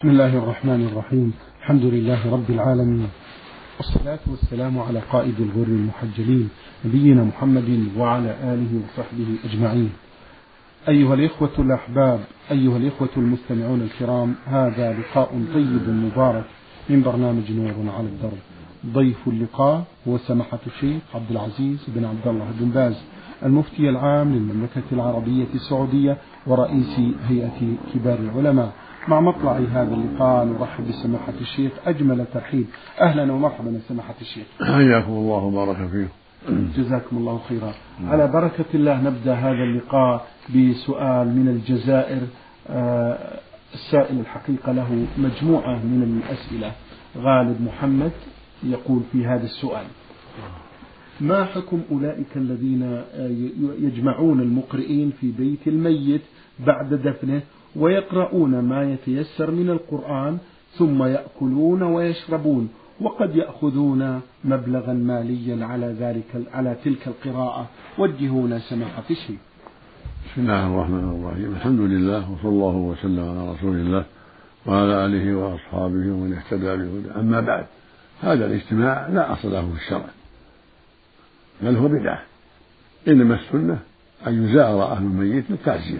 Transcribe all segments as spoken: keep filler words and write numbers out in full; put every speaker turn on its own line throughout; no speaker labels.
بسم الله الرحمن الرحيم. الحمد لله رب العالمين، والصلاة والسلام على قائد الغر المحجلين نبينا محمد وعلى آله وصحبه أجمعين. أيها الإخوة الأحباب، أيها الإخوة المستمعون الكرام، هذا لقاء طيب مبارك من برنامج نور على الدرب. ضيف اللقاء هو سماحة الشيخ عبد العزيز بن عبد الله بن باز، المفتي العام للمملكة العربية السعودية ورئيس هيئة كبار العلماء. مع مطلع هذا اللقاء نرحب بسماحة الشيخ أجمل ترحيب. أهلا ومرحبا سماحة الشيخ.
حياكم الله وبارك فيكم.
جزاكم الله خيرا. على بركة الله نبدأ هذا اللقاء بسؤال من الجزائر. السائل الحقيقة له مجموعة من الأسئلة. غالب محمد يقول في هذا السؤال: ما حكم أولئك الذين يجمعون المقرئين في بيت الميت بعد دفنه ويقرؤون ما يتيسر من القرآن ثم يأكلون ويشربون، وقد يأخذون مبلغا ماليا على ذلك على تلك القراءة؟ وجهونا سماحة الشيخ.
بسم الله الرحمن الرحيم. الحمد لله وصلى الله وسلم على رسول الله وعلى آله وأصحابه ومن اهتدى بهداه. أما بعد، هذا الاجتماع لا أصل له في الشرع، بل هو بدعة. إنما السنة أن يزار أهل الميت للتعزية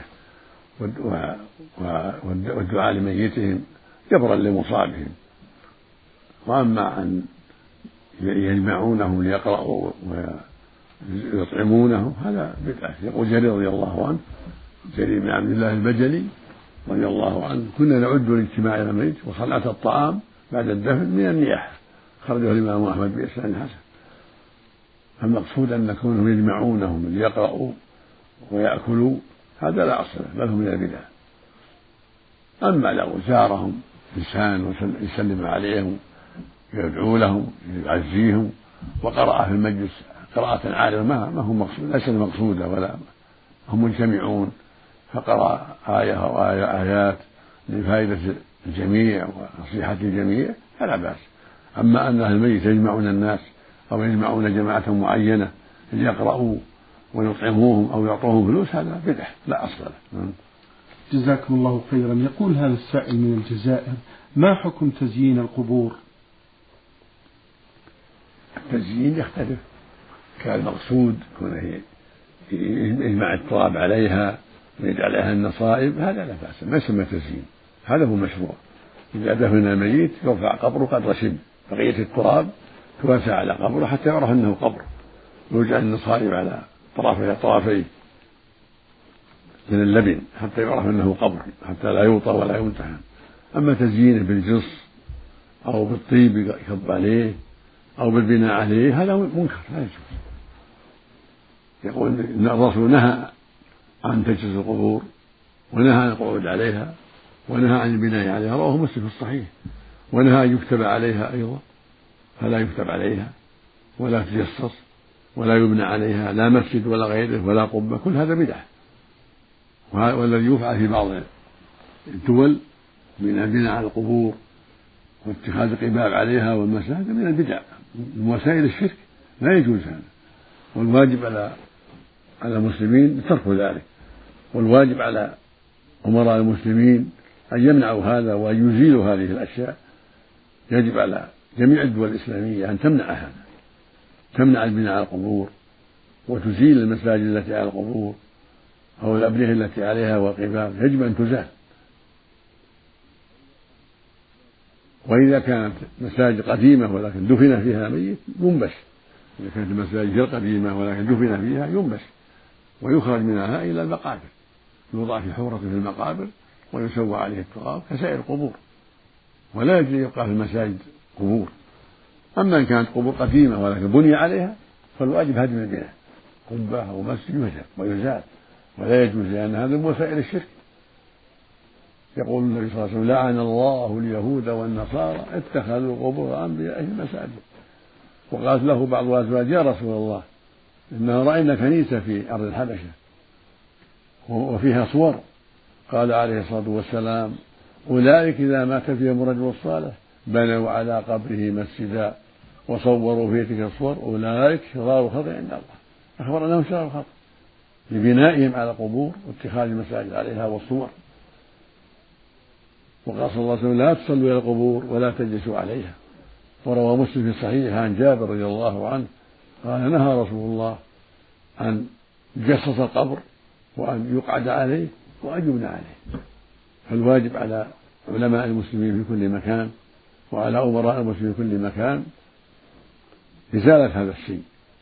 والدعاء لميتهم جبرا لمصابهم. وأما أن يجمعونهم ليقرأوا ويطعمونه هذا بدعة. يقول جرير رضي الله عنه، جرير بن عبد الله البجلي رضي الله عنه: كنا نعد الاجتماع إلى الميت وصنعة الطعام بعد الدفن من النياحة. خرجه الإمام أحمد بإسناد حسن. المقصود أن كونهم يجمعونهم ليقرأوا ويأكلوا هذا لا أصل له، بل هو من البدع. أما لو زارهم إنسان ويسلم عليهم يدعو لهم يعزيهم وقرأ في المجلس قراءة عارضة ما هو مقصود، ليس المقصودة، ولا هم مجتمعون فقرأ آية أو آيات لفائدة الجميع ونصيحة الجميع فلا بأس. أما أن أهل الميت يجمعون الناس أو يجمعون جماعة معينة ليقرأوا ويطعموهم أو يعطوهم فلوس هذا بدعة لا أصل له.
جزاكم الله خيرا. يقول هذا السائل من الجزائر: ما حكم تزيين القبور؟
التزيين يختلف. كان المقصود كونه يجمع التراب عليها ويجعل عليها النصائب هذا لا بأس، ما يسمى تزيين، هذا هو مشروع. إذا دفن الميت يرفع قبره قدر شبر، بقية التراب توسع على قبره حتى يعرف أنه قبر، ويجعل النصائب على طرفي طرفيه من اللبن حتى يعرف أنه قبر، حتى لا يوطى ولا يمتحن. أما تزيينه بالجص أو بالطيب يكب عليه أو بالبناء عليه هذا منكر لا يجوز. يقول إن الرسول نهى عن تجسس القبور ونهى عن القعود عليها ونهى عن البناء عليها، رواه مسلم في الصحيح. ونهى أن يكتب عليها أيضا، فلا يكتب عليها ولا تجسس ولا يبنى عليها لا مسجد ولا غيره ولا قبة، كل هذا بدعة. والذي يفعل في بعض الدول من البناء على القبور واتخاذ القباب عليها والمساجد من البدع من وسائل الشرك، لا يجوز هذا. والواجب على على المسلمين ترك ذلك، والواجب على أمراء المسلمين أن يمنعوا هذا وأن يزيلوا هذه الأشياء. يجب على جميع الدول الإسلامية أن تمنع هذا، تمنع البناء على القبور وتزيل المساجد التي على القبور أو الأبنية التي عليها والقباب، يجب أن تزال. وإذا كانت مساجد قديمة ولكن دفن فيها ميت ينبش، إذا كانت المساجد قديمة ولكن دفن فيها ينبش ويخرج منها إلى المقابر، يوضع في حفرة في المقابر ويسوى عليه التراب كسائر القبور، ولا يجوز يبقى في المساجد قبور. أما إن كانت قبور قديمة ولكن بني عليها فالواجب هدم البناء، قبة أو مسجد يهدم ويزال، ولا يجوز، لأن هذا من وسائل الشرك. يقول النبي صلى الله عليه وسلم: لعن الله اليهود والنصارى اتخذوا قبور أنبيائهم مساجد. وقالت له بعض الأزواج: يا رسول الله إننا رأينا كنيسة في أرض الحبشة وفيها صور. قال عليه الصلاة والسلام: أولئك إذا مات فيهم الرجل الصالح بنوا على قبره مسجدا وصوروا فيه تلك الصور، أولئك شرار الخلق عند الله. أخبر أنهم شرار الخلق لبنائهم على القبور واتخاذ المساجد عليها والصور. وقال صلى الله عليه وسلم لا تصلوا إلى القبور ولا تجلسوا عليها. وروى مسلم في الصحيح عن جابر رضي الله عنه قال نهى رسول الله أن يجسس القبر وأن يقعد عليه وأن يبنى عليه. فالواجب على علماء المسلمين في كل مكان وعلى أمراء المسلمين في كل مكان إزالة هذا الشيء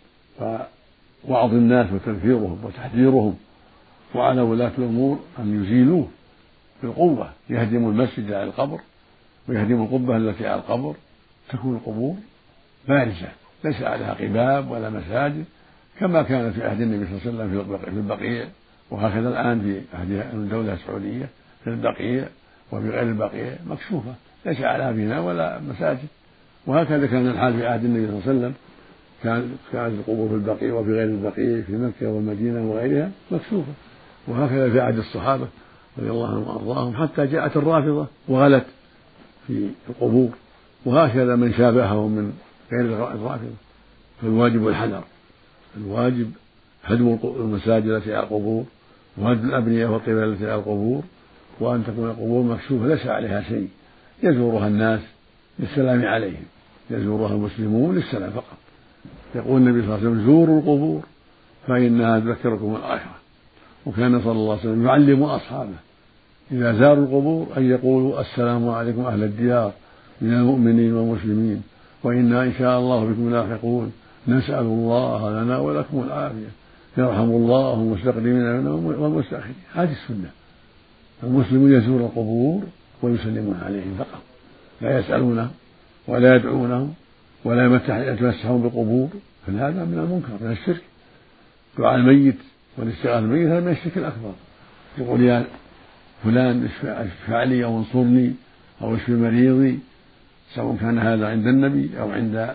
ووعظ الناس وتنفيرهم وتحذيرهم، وعلى ولاة الأمور أن يزيلوه بالقوة، يهدموا المسجد على القبر ويهدموا القبة التي على القبر، تكون القبور بارزة ليس عليها قباب ولا مساجد كما كان في عهد النبي صلى الله عليه وسلم في البقيع، وهكذا الآن في عهد الدولة السعودية في البقيع وفي غير البقيع مكشوفة ليس عليها بناء ولا مساجد. وهكذا كان الحال في عهد النبي صلى الله عليه وسلم، كانت القبور في البقيع وفي غير البقيع في مكة والمدينة وغيرها مكشوفة. وهكذا في عهد الصحابة رضي الله عنهم وأرضاهم حتى جاءت الرافضة وغلت في القبور، وهكذا من شابههم من غير الرافضة. فالواجب الحذر، الواجب هدم المساجد التي على القبور وهدم الأبنية والقبال التي على القبور، وأن تكون القبور مكشوفة ليس عليها شيء يزورها الناس للسلام عليهم، يزورها المسلمون للسلام فقط. يقول النبي صلى الله عليه وسلم زوروا القبور فإنها تذكركم الآخرة. وكان صلى الله عليه وسلم يعلم أصحابه إذا زاروا القبور أن يقولوا السلام عليكم أهل الديار من المؤمنين والمسلمين وإنا إن شاء الله بكم لاحقون، نسأل الله لنا ولكم العافية، يرحم الله المستقدمين والمستأخرين. هذه السنة، المسلمون يزور القبور ويسلمون عليهم فقط، لا يسألونهم ولا يدعونهم ولا يتمسحون بالقبور، فهذا من المنكر من الشرك. دعاء الميت والاستغاثة بالميت هذا من الشرك الأكبر. يقول يا فلان اشفع لي أو انصرني أو اشف مريضي، سواء كان هذا عند النبي أو عند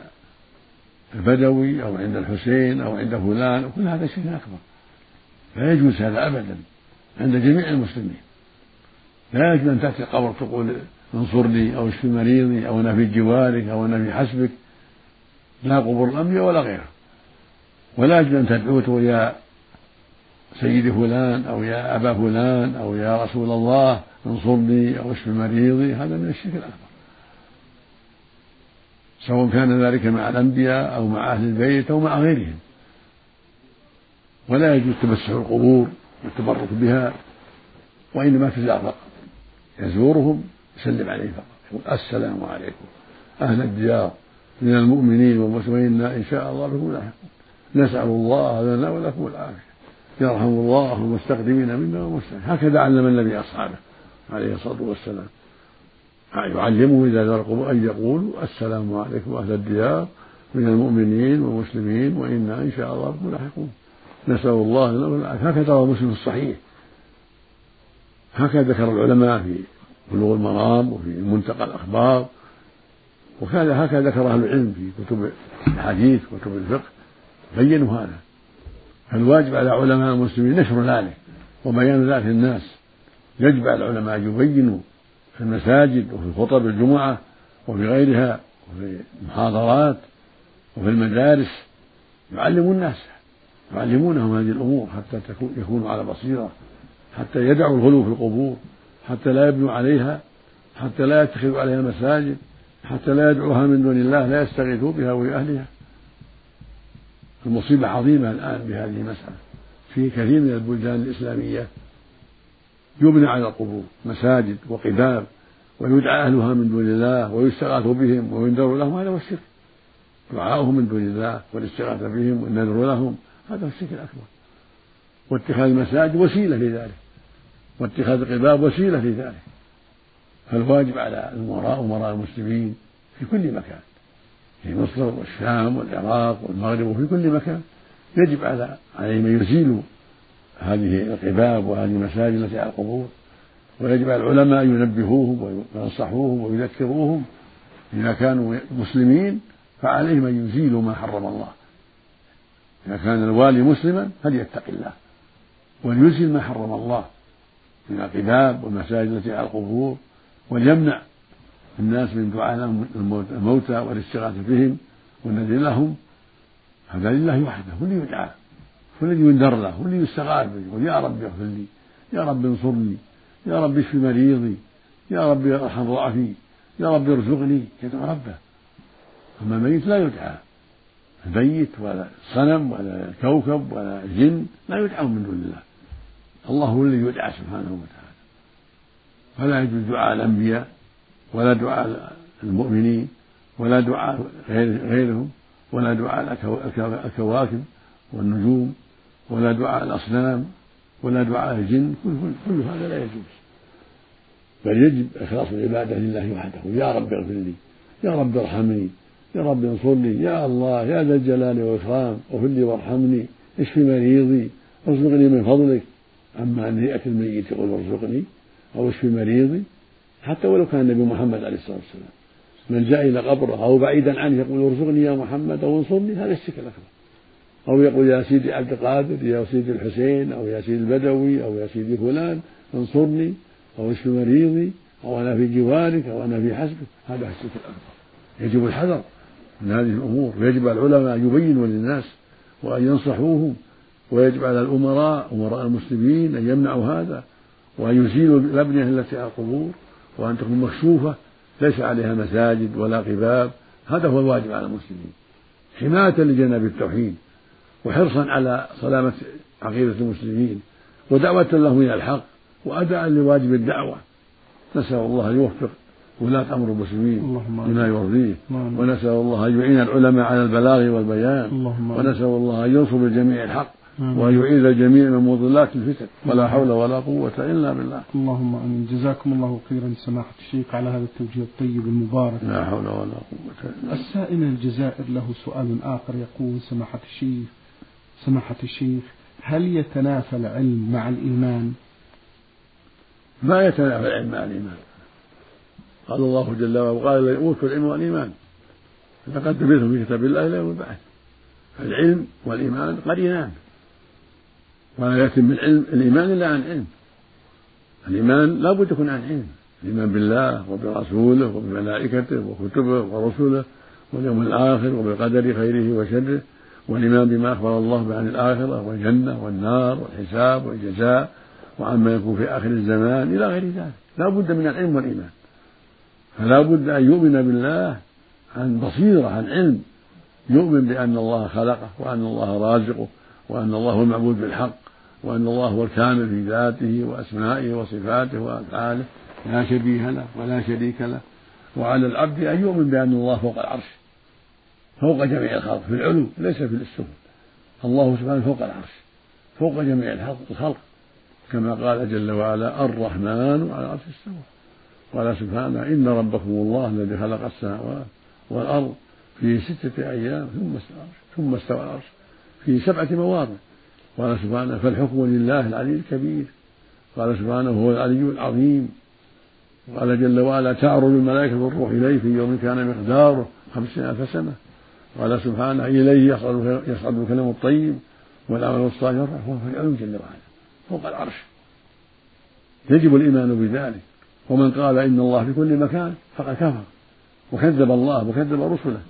البدوي أو عند الحسين أو عند فلان، كل هذا شرك أكبر، لا يجوز هذا أبدا عند جميع المسلمين. لا يجوز أن تأتي القبر تقول انصرني أو اشف مريضي أو أنا في جوارك أو أنا في حسبك، لا قبور الأنبياء ولا غيره. ولا يجوز أن تدعو تقول يا سيدي فلان أو يا أبا فلان أو يا رسول الله انصرني أو اشف مريضي، هذا من الشرك الأكبر، سواء كان ذلك مع الأنبياء أو مع أهل البيت أو مع غيرهم. ولا يجوز تمسح القبور والتبرك بها، وإنما تزار فقط، يزورهم يسلم عليهم فقط، يقول السلام عليكم أهل الديار من المؤمنين والمسلمين إن شاء الله بكم لاحقون، نسأل الله لنا ولكم العافية، يرحم الله المستقدمين منا والمستأخرين. هكذا علم النبي أصحابه عليه الصلاة والسلام، يعلمه إذا زار القبور أن يقولوا السلام عليكم أهل الديار من المؤمنين والمسلمين وإنا إن شاء الله بكم لاحقون، نسأل الله لنا والعافية. هكذا روى مسلم الصحيح، هكذا ذكر العلماء في بلوغ المرام وفي منتقى الأخبار، وكذا هكذا ذكر أهل العلم في كتب الحديث وكتب الفقه بينوا هذا. فالواجب على علماء المسلمين نشر ذلك وبيان ذلك للناس. يجب على العلماء أن يبينوا في المساجد وفي خطب الجمعة وفي غيرها وفي المحاضرات وفي المدارس، يعلموا الناس يعلمونهم هذه الأمور حتى يكونوا على بصيرة، حتى يدعوا الغلو في القبور، حتى لا يبنوا عليها، حتى لا يتخذوا عليها مساجد، حتى لا يدعوها من دون الله، لا يستغيثوا بها وبأهلها. المصيبة عظيمة الآن بهذه المسألة، في كثير من البلدان الإسلامية يبنى على القبور مساجد وقباب ويدعى أهلها من دون الله ويستغاث بهم وينذر لهم، هذا هو الشرك. دعاؤهم من دون الله والاستغاثة بهم والنذر لهم هذا هو الشرك الأكبر. واتخاذ المساجد وسيلة لذلك، واتخاذ القباب وسيلة لذلك. فالواجب على الأمراء أمراء المسلمين في كل مكان، في مصر والشام والعراق والمغرب وفي كل مكان، يجب على عليهم أن يزيلوا هذه القباب وهذه المساجد التي على القبور، ويجب على العلماء أن ينبهوهم وينصحوهم ويذكروهم. إذا كانوا مسلمين فعليهم أن يزيلوا ما حرم الله. إذا كان الوالي مسلما فليتق الله وليزيل ما حرم الله من القباب والمساجد التي على القبور، وليمنع الناس من دعاء الموتى والاستغاثة بهم والنذر لهم. هذا لله وحده، هو اللي يدعى، هو الذي ينذر له، هو اللي يستغاث به، يقول يا رب اغفر لي، يا رب انصرني، يا رب اشف مريضي، يا رب ارحم ضعفي، يا رب ارزقني، يدعو ربه. أما الميت لا يدعى، الميت ولا الصنم ولا الكوكب ولا الجن لا يدعون من دون الله، الله هو الذي يدعى سبحانه وتعالى. فلا يجوز دعاء الأنبياء ولا دعاء المؤمنين ولا دعاء غيرهم ولا دعاء الكواكب والنجوم ولا دعاء الأصنام ولا دعاء الجن، كل هذا لا يجوز، بل يجب إخلاص العبادة لله وحده. يا رب اغفر لي، يا رب ارحمني، يا رب انصرني، يا الله يا ذا الجلال والإكرام اغفر لي وارحمني، اشف مريضي، ارزقني من فضلك. أما أن يأتي الميت يقول ارزقني أو اشف مريضي، حتى ولو كان النبي محمد عليه الصلاة والسلام من جاء إلى قبره أو بعيدا عنه يقول ارزقني يا محمد أو انصرني، هذا الشرك الأكبر. أو يقول يا سيدي عبد القادر، يا سيدي الحسين، أو يا سيدي البدوي، أو يا سيدي فلان انصرني أو اشف مريضي، أو أنا في جوارك، أو أنا في حسبك، هذا الشرك الأكبر. يجب الحذر من هذه الأمور، ويجب على العلماء أن يبينوا للناس وأن ينصحوهم، ويجب على الأمراء أمراء المسلمين أن يمنعوا هذا، وأن يزيلوا الأبنية التي على القبور، وأن تكون مكشوفة ليس عليها مساجد ولا قباب. هذا هو الواجب على المسلمين، حماية لجناب التوحيد وحرصا على سلامة عقيدة المسلمين ودعوة لهم إلى الحق وأداء لواجب الدعوة. نسأل الله أن يوفق ولاة أمر المسلمين لما يرضيه، ونسأل الله أن يعين العلماء على البلاغ والبيان، ونسأل الله أن ينصر الجميع الحق وأن يعيذ الجميع من مضلات الفتن، ولا حول ولا قوة إلا بالله.
اللهم آمين. جزاكم الله خيرا سماحة الشيخ على هذا التوجيه الطيب المبارك.
لا حول ولا قوة إلا بالله.
السائل من الجزائر له سؤال آخر يقول: سماحة الشيخ سماحة الشيخ هل يتنافى العلم مع الإيمان؟
ما يتنافى العلم مع الإيمان. قال الله جل وعلا: وقال الذين أوتوا العلم والإيمان لقد لبثتم في كتاب الله إلى يوم البعث. فالعلم والإيمان قرينان، ولا يتم العلم الإيمان إلا عن علم. الإيمان لا بد يكون عن علم، الإيمان بالله وبرسوله وبملائكته وكتبه ورسله واليوم الآخر وبالقدر خيره وشره، والإيمان بما أخبر الله عن الآخرة والجنة والنار والحساب والجزاء وعما يكون في آخر الزمان إلى غير ذلك. لا بد من العلم والإيمان، فلا بد أن يؤمن بالله عن بصيرة عن علم، يؤمن بأن الله خلقه وأن الله رازقه وأن الله هو المعبود بالحق وأن الله هو الكامل في ذاته وأسمائه وصفاته وأفعاله لا شبيه له ولا شريك له. وعلى العبد أن يؤمن بأن الله فوق العرش، فوق جميع الخلق في العلو ليس في السفل. الله سبحانه فوق العرش فوق جميع الخلق، كما قال جل وعلا: الرحمن على العرش استوى. قال سبحانه: إن ربكم الله الذي خلق السماوات والأرض في ستة أيام ثم استوى ثم استوى العرش في سبعة مواضع. قال سبحانه: فالحكم لله العلي الكبير. قال سبحانه: هو العلي العظيم. قال جل وعلا: تعرج الملائكة والروح إليه في يوم كان مقداره خمسين ألف سنة. قال سبحانه: إليه يصعد الكلم الطيب والعمل الصالح وهو في العلو جل وعلا فوق العرش. يجب الإيمان بذلك، ومن قال إن الله في كل مكان فقد كفر وكذب الله وكذب رسله.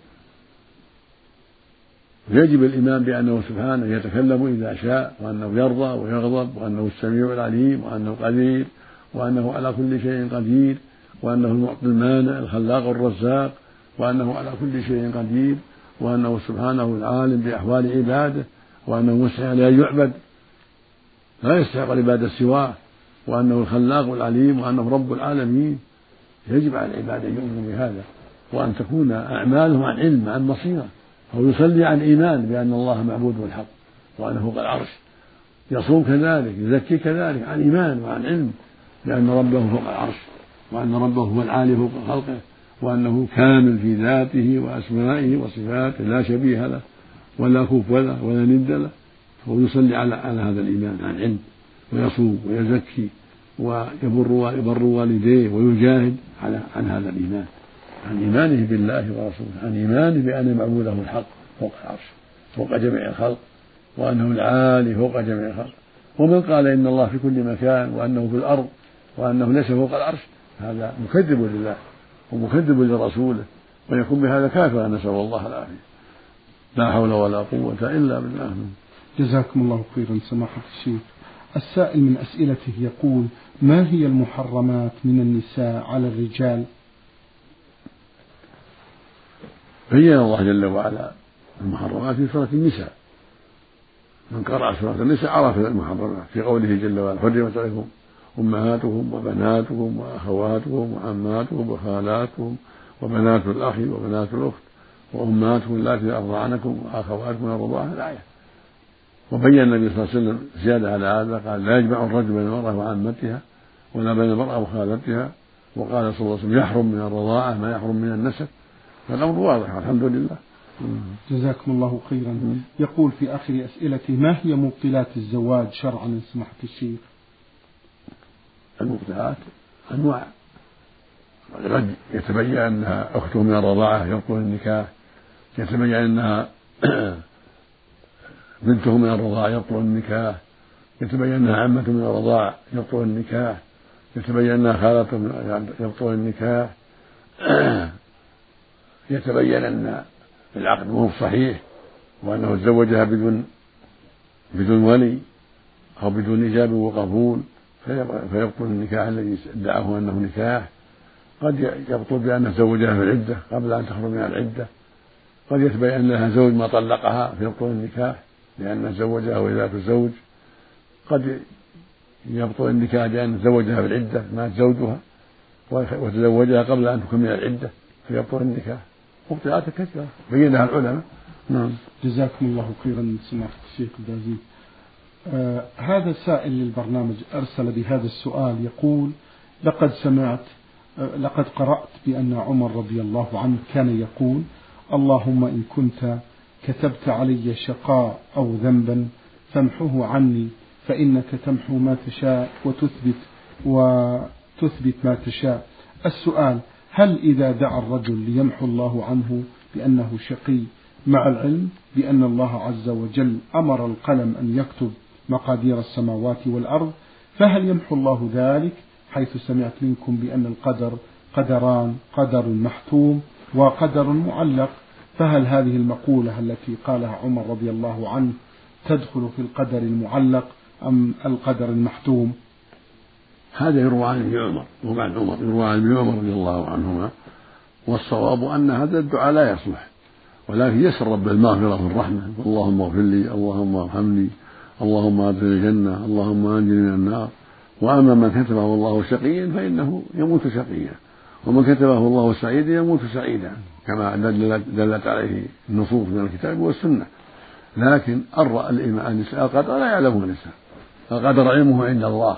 يجب الإيمان بأنه سبحانه يتكلم إذا شاء، وأنه يرضى ويغضب، وأنه السميع العليم، وأنه قدير، وأنه على كل شيء قدير، وأنه المعطي المانع الخلاق الرزاق، وأنه على كل شيء قدير، وأنه سبحانه العالم بأحوال عباده، وأنه مستحق أن يعبد لا يستحق العبادة سواه، وأنه الخلاق العليم، وأنه رب العالمين. يجب على العباد أن يؤمنوا بهذا، وأن تكون أعمالهم عن علم عن بصيرة، أو يصلي عن إيمان بأن الله معبود بالحق وأنه فوق العرش، يصوم كذلك، يزكي كذلك عن إيمان وعن علم بأن ربه فوق العرش، وأن ربه هو العالي فوق خلقه، وأنه كامل في ذاته وأسمائه وصفاته لا شبيه له ولا كفو له ولا ند له. فهو يصلي على على هذا الإيمان عن علم، ويصوم ويزكي ويبر ويبر والديه ويجاهد على عن هذا الإيمان، عن إيمانه بالله ورسوله، عن إيمانه بأن معبوده الحق فوق العرش فوق جميع الخلق، وأنه العالي فوق جميع الخلق. ومن قال إن الله في كل مكان وأنه في الأرض وأنه ليس فوق العرش هذا مكذب لله ومكذب لرسوله، ويكون بهذا كافرا، نسأل الله العافية. لا حول ولا قوة إلا بالله.
جزاكم الله خيرا سماحة الشيخ. السائل من أسئلته يقول: ما هي المحرمات من النساء على الرجال؟
بين الله جل وعلا المحرمات في سورة النساء، من قرأ سورة النساء عرف المحرمات في قوله جل وعلا: حرمت عليكم أمهاتكم وبناتكم وأخواتكم وعماتكم وخالاتكم وبنات الأخ وبنات الأخت وأمهاتكم اللاتي أرضعنكم وأخواتكم من الرضاعة الآية. وبين النبي صلى الله عليه وسلم زيادة على هذا، قال: لا يجمع الرجل بين المرأة وعمتها ولا بين المرأة وخالتها. وقال صلى الله عليه وسلم: يحرم من الرضاعة ما يحرم من النسب. فالأمر واضح الحمد لله.
جزاكم الله خيرا. يقول في آخر أسئلته: ما هي مبطلات الزواج شرعا إن سمحت الشيخ؟
المبطلات أنواع، قد يتبين أنها أخته من الرضاعة يبطل النكاح، يتبين أنها بنته من الرضاعة يبطل النكاح، يتبين أنها عمته من الرضاعة يبطل النكاح، يتبين أنها خالته يبطل النكاح، يتبين أن العقد مو صحيح وأنه تزوجها بدون بدون ولي أو بدون إجابة وقبول فيبطل النكاح الذي ادعاه أنه نكاح. قد يبطل بأنه زوجها في العدة قبل أن تخرج من العدة. قد يتبين لها زوج ما طلقها فيبطل النكاح لأنه زوجها وذات الزوج. قد يبطل النكاح لأنه زوجها في العدة مات زوجها وتزوجها قبل أن تكمل العدة فيبطل النكاح. مبطلات كثيرة بينها العلماء. نعم.
جزاكم الله خيرا سماحة الشيخ البازي. آه هذا سائل للبرنامج أرسل بهذا السؤال يقول: لقد سمعت آه لقد قرأت بأن عمر رضي الله عنه كان يقول: اللهم إن كنت كتبت علي شقاء أو ذنبا فامحه عني فإنك تمحو ما تشاء وتثبت وتثبت ما تشاء. السؤال: هل إذا دعا الرجل ليمحو الله عنه بأنه شقي مع العلم بأن الله عز وجل أمر القلم أن يكتب مقادير السماوات والأرض، فهل يمحو الله ذلك؟ حيث سمعت منكم بأن القدر قدران: قدر محتوم وقدر معلق، فهل هذه المقولة التي قالها عمر رضي الله عنه تدخل في القدر المعلق أم القدر المحتوم؟
هذا يروى عن ابن عمر وهو عن عمر يروى عن ابن عمر رضي الله عنهما، والصواب أن هذا الدعاء لا يصلح، ولكن يسأل رب المغفرة والرحمة: اللهم اغفر لي، اللهم ارحمني، اللهم ادخلني الجنة، اللهم انجني من النار. وأما من كتبه الله شقيا فإنه يموت شقيا، ومن كتبه الله سعيدا يموت سعيدا، كما دلت عليه النصوص من الكتاب والسنة. لكن القدر لا يعلمه الإنسان، القدر علمه عند الله،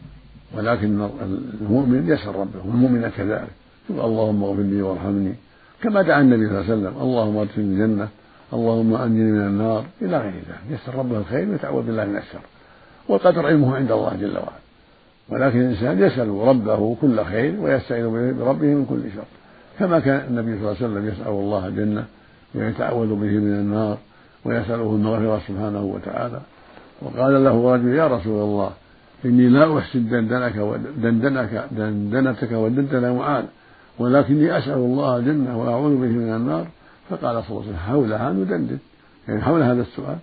ولكن المؤمن يسأل ربه والمؤمن كذلك، يقول: اللهم اغفر لي وارحمني، كما دعا النبي صلى الله عليه وسلم: اللهم ادخلني الجنة، اللهم أنجني من النار، إلى غير ذلك. يسأل ربه الخير ويتعوذ بالله من الشر، والقدر علمه عند الله جل وعلا، ولكن الإنسان يسأل ربه كل خير ويستعيذ بربه من كل شر، كما كان النبي صلى الله عليه وسلم يسأل الله الجنة ويتعوذ به من النار ويسأله المغفرة سبحانه وتعالى. وقال له رجل: يا رسول الله، إني لا أحسن دندنك ودندنك دندنتك ودندن معاذ، ولكني أسأل الله الجنة وأعوذ به من النار. فقال صلى الله عليه وسلم: حولها ندندن، يعني حول هذا السؤال.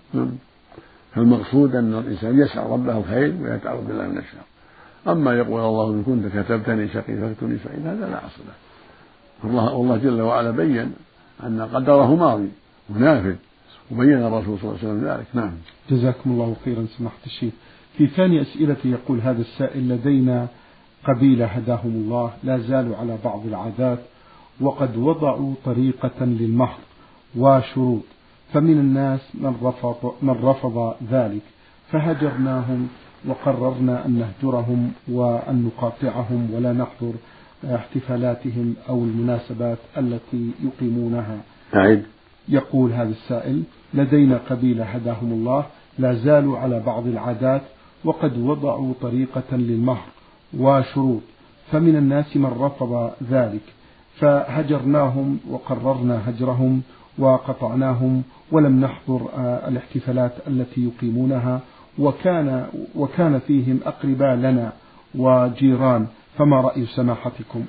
فالمقصود أن الإنسان يسأل ربه الخير ويتعوذ بالله من الشر. أما يقول: الله إن كنت كتبتني شقي فاكتبني سعيد، هذا لا أصل له. الله والله جل وعلا بين أن قدره ماضي ونافذ، وبين الرسول صلى الله عليه وسلم ذلك. نعم.
جزاكم الله خيرا سماحة الشيخ. في ثاني أسئلة يقول هذا السائل: لدينا قبيلة هداهم الله لا زالوا على بعض العادات، وقد وضعوا طريقة للمهر وشروط، فمن الناس من رفض, من رفض ذلك، فهجرناهم وقررنا أن نهجرهم وأن نقاطعهم ولا نحضر احتفالاتهم أو المناسبات التي يقيمونها.
أعيد.
يقول هذا السائل: لدينا قبيلة هداهم الله لا زالوا على بعض العادات، وقد وضعوا طريقة للمهر وشروط، فمن الناس من رفض ذلك، فهجرناهم وقررنا هجرهم وقطعناهم ولم نحضر الاحتفالات التي يقيمونها، وكان وكان فيهم أقرباء لنا وجيران، فما رأي سماحتكم؟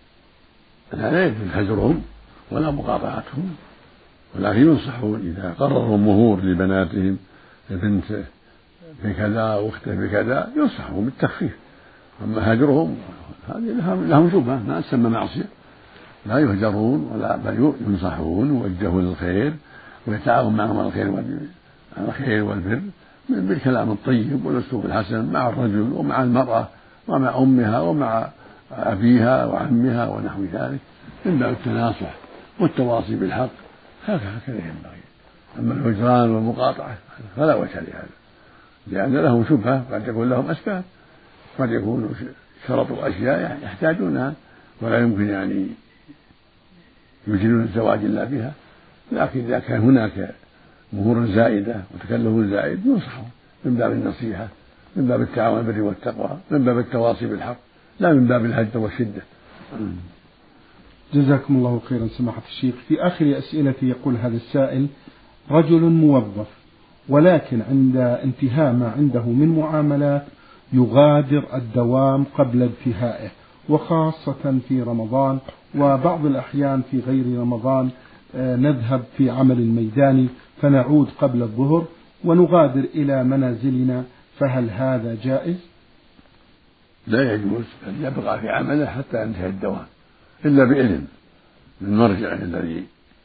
لا يجوز هجرهم ولا مقاطعتهم، ولكن ينصحون إذا قرروا مهور لبناتهم بنت بكذا واختلف بكذا ينصحهم بالتخفيف. أما هجرهم هذه لهم شبهة ما تسمى معصية، لا يهجرون ولا بل ينصحون ويوجهون للخير ويتعاون معهم على الخير الخير والبر بالكلام الطيب والأسلوب الحسن مع الرجل ومع المرأة ومع أمها ومع أبيها وعمها ونحو ذلك من باب التناصح والتواصي بالحق، هكذا ينبغي. أما الهجران والمقاطعة فلا وجه لهذا، لأن لهم شبهة قد يكون لهم أسباب، قد يكونوا شرطوا أشياء يحتاجونها ولا يمكن يعني يجرون الزواج إلا بها، لكن إذا كان هناك مهور زائدة وتكلف زائد ينصحون من باب النصيحة، من باب التعاون بالبر والتقوى، من باب التواصي بالحق، لا من باب الهجر والشدة.
جزاكم الله خيرا سماحة الشيخ. في آخر أسئلتي يقول هذا السائل: رجل موظف ولكن عند انتهاء ما عنده من معاملات يغادر الدوام قبل انتهائه، وخاصة في رمضان وبعض الأحيان في غير رمضان نذهب في عمل الميداني فنعود قبل الظهر ونغادر إلى منازلنا، فهل هذا جائز؟
لا يجوز أن يبقى في عمله حتى ينتهي الدوام إلا بإذن من مرجع الذي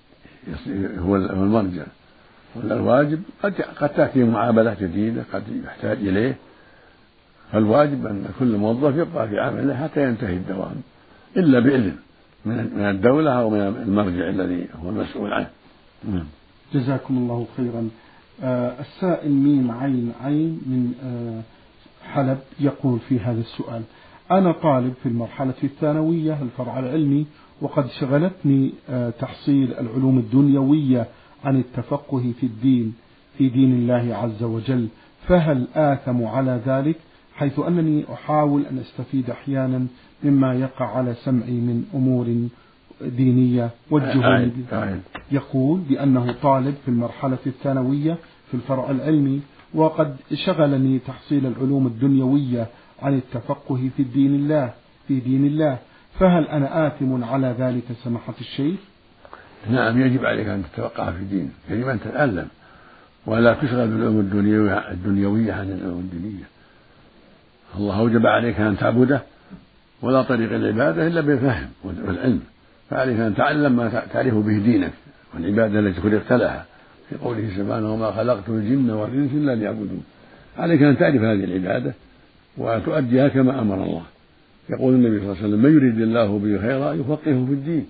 هو المرجع. ولا الواجب قد قد تأتي معاملة جديدة قد يحتاج إليه، فالواجب أن كل موظف يبقى في عمله حتى ينتهي الدوام إلا بإذن من الدولة أو من المرجع الذي هو المسؤول عنه.
جزاكم الله خيرا. آه السائل ميم عين عين من آه حلب يقول في هذا السؤال: أنا طالب في المرحلة الثانوية الفرع العلمي، وقد شغلتني آه تحصيل العلوم الدنيوية عن التفقه في الدين في دين الله عز وجل، فهل آثم على ذلك حيث أنني أحاول أن أستفيد أحيانا مما يقع على سمعي من أمور دينية وجهوني به؟ يقول بأنه طالب في المرحلة الثانوية في الفرع العلمي، وقد شغلني تحصيل العلوم الدنيوية عن التفقه في الدين الله في دين الله، فهل أنا آثم على ذلك سماحة الشيخ؟
نعم، يجب عليك أن تتفقه في الدين، يجب أن تتعلم ولا تشغل بالعلوم الدنيوية عن العلوم الدينية. الله أوجب عليك أن تعبده، ولا طريق العبادة إلا بالفهم والعلم، فعليك أن تعلم ما تعرف به دينك والعبادة التي خلقت لها، في قوله سبحانه: وما خلقت الجن والإنس إلا ليعبدون. عليك أن تعرف هذه العبادة وتؤديها كما أمر الله. يقول النبي صلى الله عليه وسلم: من يريد الله به خيرا يفقهه في الدين.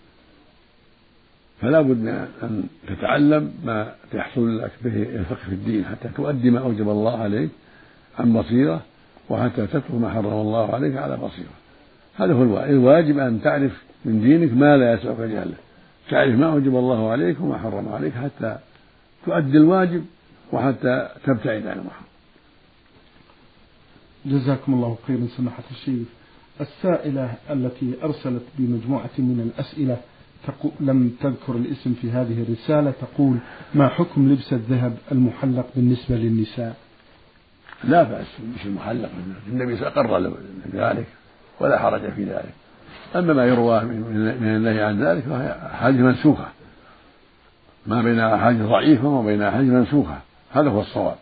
فلا بد أن تتعلم ما يحصل لك به الفقه في الدين حتى تؤدي ما أوجب الله عليك عن بصيرة، وحتى تترك ما حرم الله عليك على بصيرة. هذا هو الواجب، أن تعرف من دينك ما لا يسعك جهله، تعرف ما أوجب الله عليك وما حرم عليك حتى تؤدي الواجب وحتى تبتعد عن المحرم.
جزاكم الله خيرا سماحة الشيخ. السائلة التي أرسلت بمجموعة من الأسئلة لم تذكر الاسم في هذه الرسالة تقول: ما حكم لبس الذهب المحلق بالنسبة للنساء؟
لا بأس لبس المحلق، النبي أقر ذلك ولا حرج في ذلك. أما ما يروى من النهي عن ذلك فهي حاجة منسوخة، ما بين حاجة ضعيفة وما بين حاجة منسوخة، هذا هو الصواب.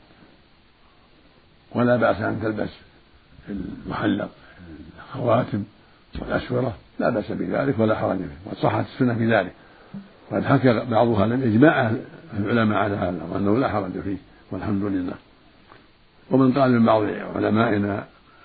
ولا بأس أن تلبس المحلق الخواتم والأسورة، لا بأس بذلك ولا حرج فيه، وصحت السنة في ذلك، وقد حكى بعضها لم إجماع العلماء على هذا وأنه لا حرج فيه والحمد لله. ومن قال من بعض علمائنا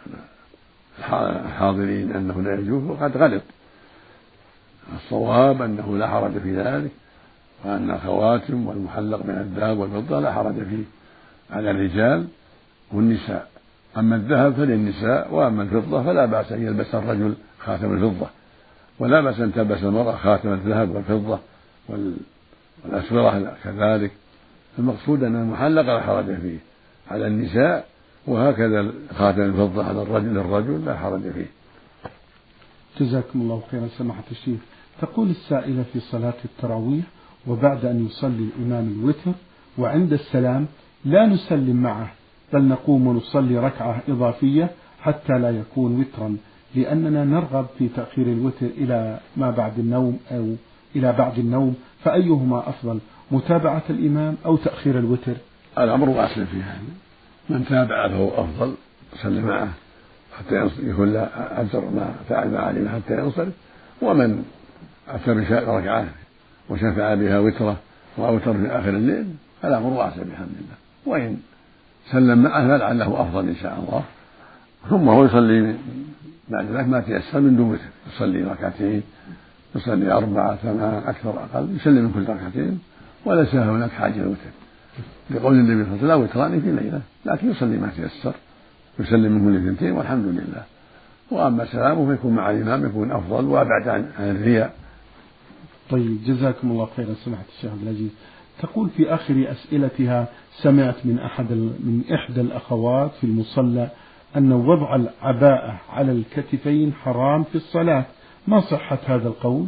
الحاضرين أنه لا يجوز وقد غلط. الصواب أنه لا حرج في ذلك، وأن الخواتم والمحلق من الذهب والفضة لا حرج فيه على الرجال والنساء. أما الذهب فللنساء، وأما الفضة فلا بأس أن يلبس الرجل خاتم الفضة، ولا بأس أن تلبس المرأة خاتم الذهب والفضة والأسورة كذلك. المقصود أن المحلق لا حرج فيه على النساء، وهكذا خاتم الفضة على الرجل الرجل لا حرج فيه.
جزاكم الله خيرا سماحة الشيخ. تقول السائلة: في صلاة التراويح وبعد أن يصلي الإمام الوتر وعند السلام لا نسلم معه، بل نقوم ونصلي ركعة إضافية حتى لا يكون وترا، لأننا نرغب في تأخير الوتر إلى ما بعد النوم أو إلى بعد النوم، فأيهما أفضل، متابعة الإمام أو تأخير الوتر؟
الأمر واسع في هذا، من تابع فهو أفضل، صلى معه حتى يكون له أجر ما فعل ما علم حتى ينصرف، ومن أتى بركعة وشفع بها وتره وأوتر في آخر الليل فالأمر واسع بحمد الله. وإن سلم معه فلعله أفضل إن شاء الله، ثم هو يصلي بعد ذلك ما تيسر من دون وتر، يصلي ركعتين، يصلي أربعة ثمان أكثر أقل، يسلم من كل ركعتين وليس هناك حاجة للوتر، لقول النبي صلى الله عليه وسلم: لا وتران في ليلة، لكن يصلي ما تيسر، يسلم من كل اثنتين والحمد لله. وأما سلامه فيكون مع الإمام يكون أفضل وأبعد عن الرياء.
طيب، جزاكم الله خيرا سماحة الشيخ عبد العزيز. تقول في آخر أسئلتها: سمعت من أحد من إحدى الأخوات في المصلى أن وضع العباءة على الكتفين حرام في الصلاة، ما صحة هذا القول؟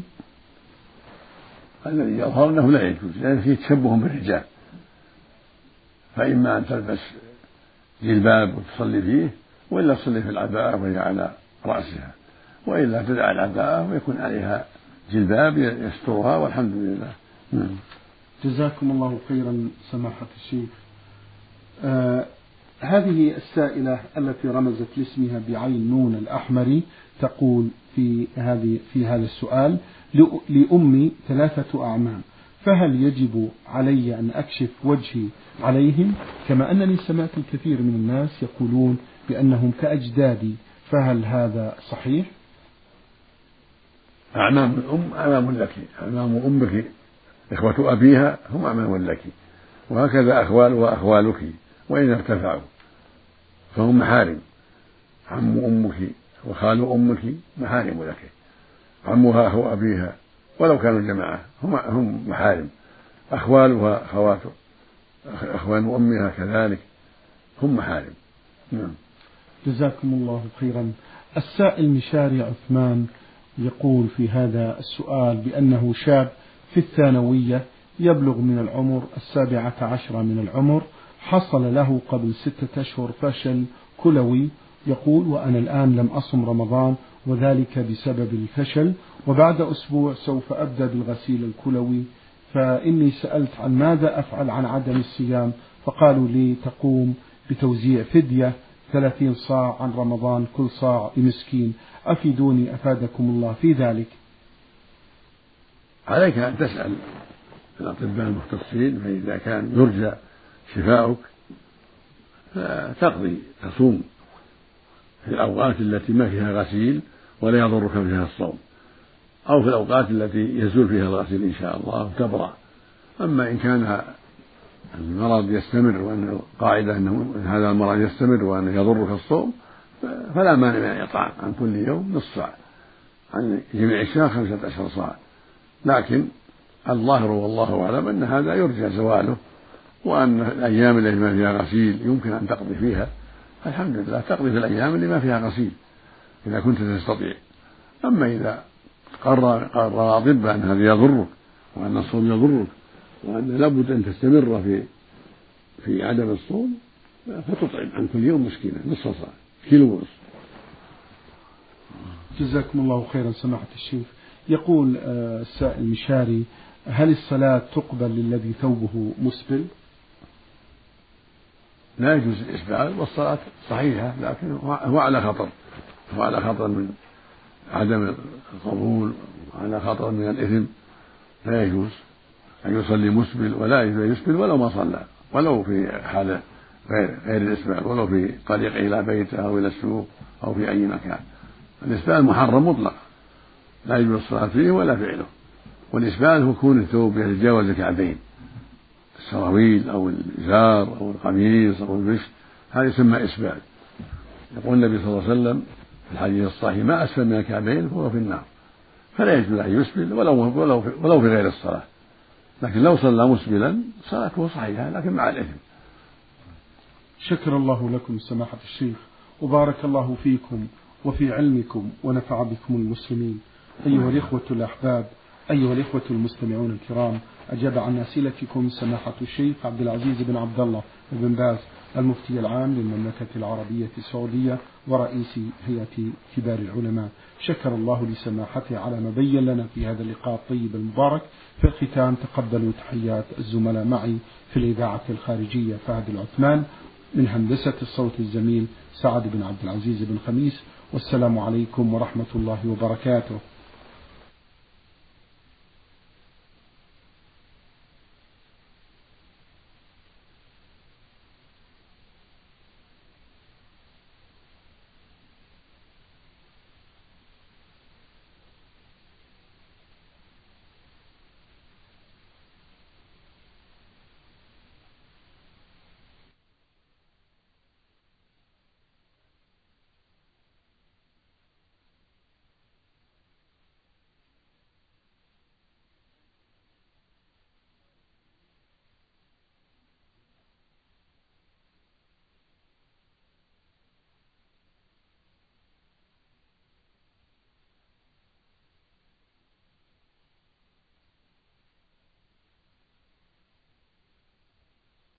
الذي يظهر أنه لا يجوز، لأن فيه تشبه بالرجال، فإما أن تلبس جلباب وتصلي فيه، وإلا تصلي في العباءة وهي على رأسها، وإلا تدع العباءة ويكون عليها جلباب يسترها والحمد لله. نعم.
جزاكم الله خيرا سماحة الشيخ. آه هذه السائلة التي رمزت لاسمها بعين نون الأحمري تقول في هذه في هذا السؤال: لأمي ثلاثة أعمام، فهل يجب علي أن أكشف وجهي عليهم؟ كما أنني سمعت الكثير من الناس يقولون بأنهم كأجدادي، فهل هذا صحيح؟
أعمام الأم أعمام لك، أعمام أمك إخوة أبيها هم أعمام لك، وهكذا أخوال وأخوالك وإن ارتفعوا فهم محارم. عم أمك وخال أمك محارم لك، عمها أخو أبيها ولو كانوا جماعة هم هم محارم، أخوالها أخوات أخوان أمها كذلك هم محارم. نعم.
جزاكم الله خيرا. السائل مشاري عثمان يقول في هذا السؤال بأنه شاب في الثانوية يبلغ من العمر السابعة عشرة من العمر، حصل له قبل ستة أشهر فشل كلوي، يقول: وأنا الآن لم أصم رمضان وذلك بسبب الفشل، وبعد أسبوع سوف أبدأ بالغسيل الكلوي، فإني سألت عن ماذا أفعل عن عدم الصيام، فقالوا لي تقوم بتوزيع فدية ثلاثين صاع عن رمضان، كل صاع لمسكين، أفيدوني أفادكم الله في ذلك.
عليك أن تسأل الأطباء المختصين، فإذا كان يرجى شفاؤك فتقضي تصوم في الأوقات التي ما فيها غسيل ولا يضرك فيها الصوم، أو في الأوقات التي يزول فيها الغسيل إن شاء الله تبرأ. أما إن كان المرض يستمر وأن القاعدة أن هذا المرض يستمر وأن يضرك الصوم فلا مانع من الإطعام عن كل يوم نصف صاع، عن جميع الشهر خمسة عشر صاع، لكن الظاهر والله أعلم أن هذا يرجى زواله، وأن الأيام التي ما فيها غسيل يمكن أن تقضي فيها، الحمد لله تقضي في الأيام اللي ما فيها غسيل إذا كنت تستطيع. أما إذا قرر قرر أطباء أن هذا يضرك وأن الصوم يضرك وأن لابد أن تستمر في في عدم الصوم فتطعم عن كل يوم مسكينا نصف صاع، كيلو ونصف.
جزاكم الله خيرا سماحة الشيخ. يقول السائل مشاري: هل الصلاة تقبل للذي ثوبه مسبل؟
لا يجوز الإسبال، والصلاة صحيحة، لكن هو على خطر، هو على خطر من عدم القبول وعلى خطر من الإثم، لا يجوز أن يصلي مسبل ولا يسبل ولو ما صلى، ولو في حال غير غير الإسبال، ولو في طريقه إلى بيته أو إلى السوق أو في أي مكان. الإسبال محرم مطلق لا يجوز الصلاة فيه ولا فعله. والإسبال هو كون الثوب يتجاوز الكعبين، السراويل أو الإزار أو القميص أو البشت، هذا يسمى إسبال. يقول النبي صلى الله عليه وسلم في الحديث الصحيح: ما أسفل من الكعبين فهو في النار. فلا يجوز أن يسبل ولو ولو في, ولو في غير الصلاة، لكن لو صلى مسبلا صلاته صحيحة لكن مع الإثم.
شكر الله لكم سماحة الشيخ، وبارك الله فيكم وفي علمكم ونفع بكم المسلمين. أيها الإخوة الأحباب، أيها الإخوة المستمعون الكرام، أجاب عن أسئلتكم سماحة الشيخ عبد العزيز بن عبد الله بن باز المفتي العام للمملكة العربية السعودية ورئيس هيئة كبار العلماء. شكر الله لسماحته على ما بين لنا في هذا اللقاء الطيب المبارك. في الختام تقبلوا تحيات الزملاء معي في الإذاعة الخارجية فهد العثمان من هندسة الصوت الزميل سعد بن عبد العزيز بن خميس، والسلام عليكم ورحمة الله وبركاته.